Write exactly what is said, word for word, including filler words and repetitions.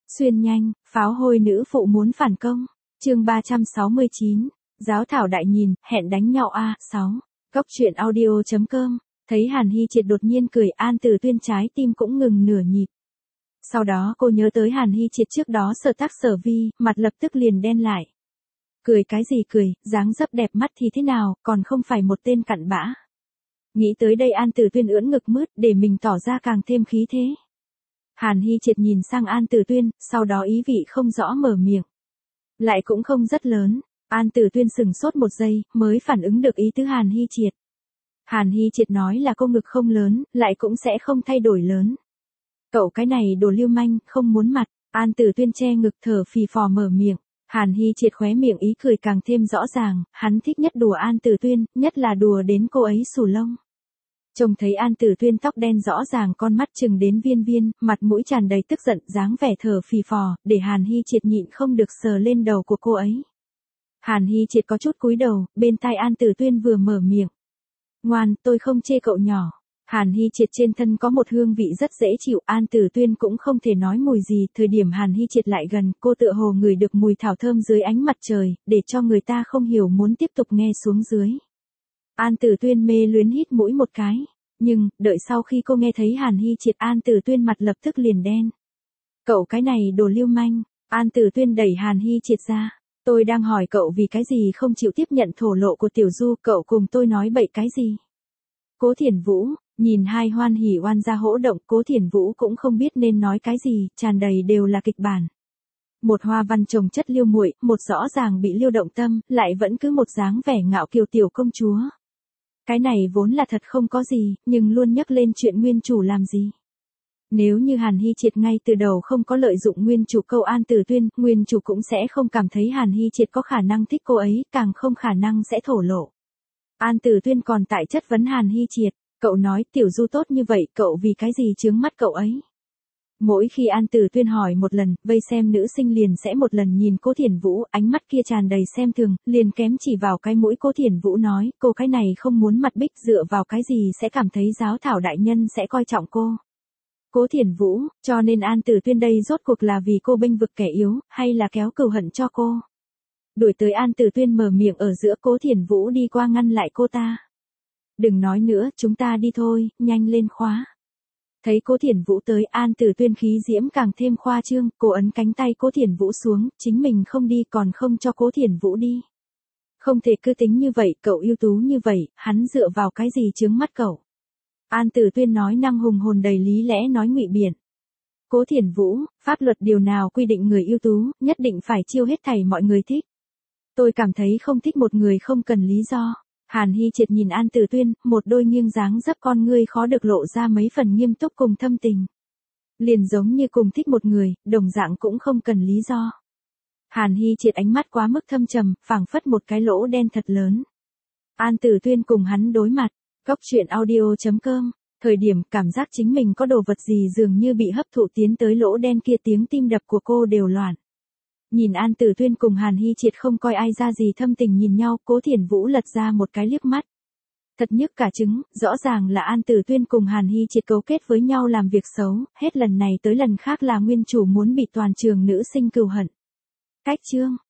Xuyên nhanh, pháo hôi nữ phụ muốn phản công. Chương ba trăm sáu mươi chín, giáo thảo đại nhìn, hẹn đánh nhau a, sáu. Góc truyện audio chấm com. Thấy Hàn Hy Triệt đột nhiên cười, An Tử Tuyên trái tim cũng ngừng nửa nhịp. Sau đó cô nhớ tới Hàn Hy Triệt trước đó sở tác sở vi, mặt lập tức liền đen lại. Cười cái gì cười, dáng dấp đẹp mắt thì thế nào, còn không phải một tên cặn bã. Nghĩ tới đây An Tử Tuyên ưỡn ngực mướt để mình tỏ ra càng thêm khí thế. Hàn Hy Triệt nhìn sang An Tử Tuyên, sau đó ý vị không rõ mở miệng. Lại cũng không rất lớn, An Tử Tuyên sừng sốt một giây, mới phản ứng được ý tứ Hàn Hy Triệt. Hàn Hy Triệt nói là cô ngực không lớn, lại cũng sẽ không thay đổi lớn. Cậu cái này đồ lưu manh, không muốn mặt, An Tử Tuyên che ngực thở phì phò mở miệng. Hàn Hy Triệt khóe miệng ý cười càng thêm rõ ràng, hắn thích nhất đùa An Tử Tuyên, nhất là đùa đến cô ấy xù lông. Trông thấy An Tử Tuyên tóc đen rõ ràng, con mắt chừng đến viên viên, mặt mũi tràn đầy tức giận, dáng vẻ thở phì phò, để Hàn Hy Triệt nhịn không được sờ lên đầu của cô ấy. Hàn Hy Triệt có chút cúi đầu, bên tai An Tử Tuyên vừa mở miệng. Ngoan, tôi không chê cậu nhỏ. Hàn Hy Triệt trên thân có một hương vị rất dễ chịu, An Tử Tuyên cũng không thể nói mùi gì, thời điểm Hàn Hy Triệt lại gần, cô tựa hồ ngửi được mùi thảo thơm dưới ánh mặt trời, để cho người ta không hiểu muốn tiếp tục nghe xuống dưới. An Tử Tuyên mê luyến hít mũi một cái, nhưng, đợi sau khi cô nghe thấy Hàn Hy Triệt, An Tử Tuyên mặt lập tức liền đen. Cậu cái này đồ lưu manh, An Tử Tuyên đẩy Hàn Hy Triệt ra. Tôi đang hỏi cậu vì cái gì không chịu tiếp nhận thổ lộ của Tiểu Du, cậu cùng tôi nói bậy cái gì? Cố Thiển Vũ, nhìn hai hoan hỉ oan gia hỗ động, Cố Thiển Vũ cũng không biết nên nói cái gì, tràn đầy đều là kịch bản. Một hoa văn chồng chất liêu muội, một rõ ràng bị liêu động tâm, lại vẫn cứ một dáng vẻ ngạo kiều tiểu công chúa. Cái này vốn là thật không có gì, nhưng luôn nhắc lên chuyện nguyên chủ làm gì. Nếu như Hàn Hy Triệt ngay từ đầu không có lợi dụng nguyên chủ câu An Tử Tuyên, nguyên chủ cũng sẽ không cảm thấy Hàn Hy Triệt có khả năng thích cô ấy, càng không khả năng sẽ thổ lộ. An Tử Tuyên còn tại chất vấn Hàn Hy Triệt, cậu nói Tiểu Du tốt như vậy, cậu vì cái gì chướng mắt cậu ấy? Mỗi khi An Tử Tuyên hỏi một lần, vây xem nữ sinh liền sẽ một lần nhìn Cố Thiển Vũ, ánh mắt kia tràn đầy xem thường, liền kém chỉ vào cái mũi Cố Thiển Vũ nói, cô cái này không muốn mặt bích, dựa vào cái gì sẽ cảm thấy giáo thảo đại nhân sẽ coi trọng cô. Cố Thiển Vũ, cho nên An Tử Tuyên đây rốt cuộc là vì cô bênh vực kẻ yếu, hay là kéo cừu hận cho cô? Đuổi tới An Tử Tuyên mở miệng ở giữa, Cố Thiển Vũ đi qua ngăn lại cô ta. Đừng nói nữa, chúng ta đi thôi, nhanh lên khóa. Thấy Cố Thiển Vũ tới, An Tử Tuyên khí diễm càng thêm khoa trương, cô ấn cánh tay Cố Thiển Vũ xuống, chính mình không đi còn không cho Cố Thiển Vũ đi. Không thể cứ tính như vậy, cậu ưu tú như vậy, hắn dựa vào cái gì chướng mắt cậu? An Tử Tuyên nói năng hùng hồn đầy lý lẽ nói ngụy biện. Cố Thiển Vũ, pháp luật điều nào quy định người ưu tú, nhất định phải chiêu hết thảy mọi người thích. Tôi cảm thấy không thích một người không cần lý do. Hàn Hy Triệt nhìn An Tử Tuyên, một đôi nghiêng dáng dấp con ngươi khó được lộ ra mấy phần nghiêm túc cùng thâm tình. Liền giống như cùng thích một người, đồng dạng cũng không cần lý do. Hàn Hy Triệt ánh mắt quá mức thâm trầm, phảng phất một cái lỗ đen thật lớn. An Tử Tuyên cùng hắn đối mặt. Góc truyện audio chấm com. Thời điểm cảm giác chính mình có đồ vật gì dường như bị hấp thụ tiến tới lỗ đen kia, tiếng tim đập của cô đều loạn. Nhìn An Tử Tuyên cùng Hàn Hy Triệt không coi ai ra gì thâm tình nhìn nhau, Cố Thiển Vũ lật ra một cái liếc mắt. Thật nhức cả trứng, rõ ràng là An Tử Tuyên cùng Hàn Hy Triệt cấu kết với nhau làm việc xấu, hết lần này tới lần khác là nguyên chủ muốn bị toàn trường nữ sinh cừu hận. Cách chương.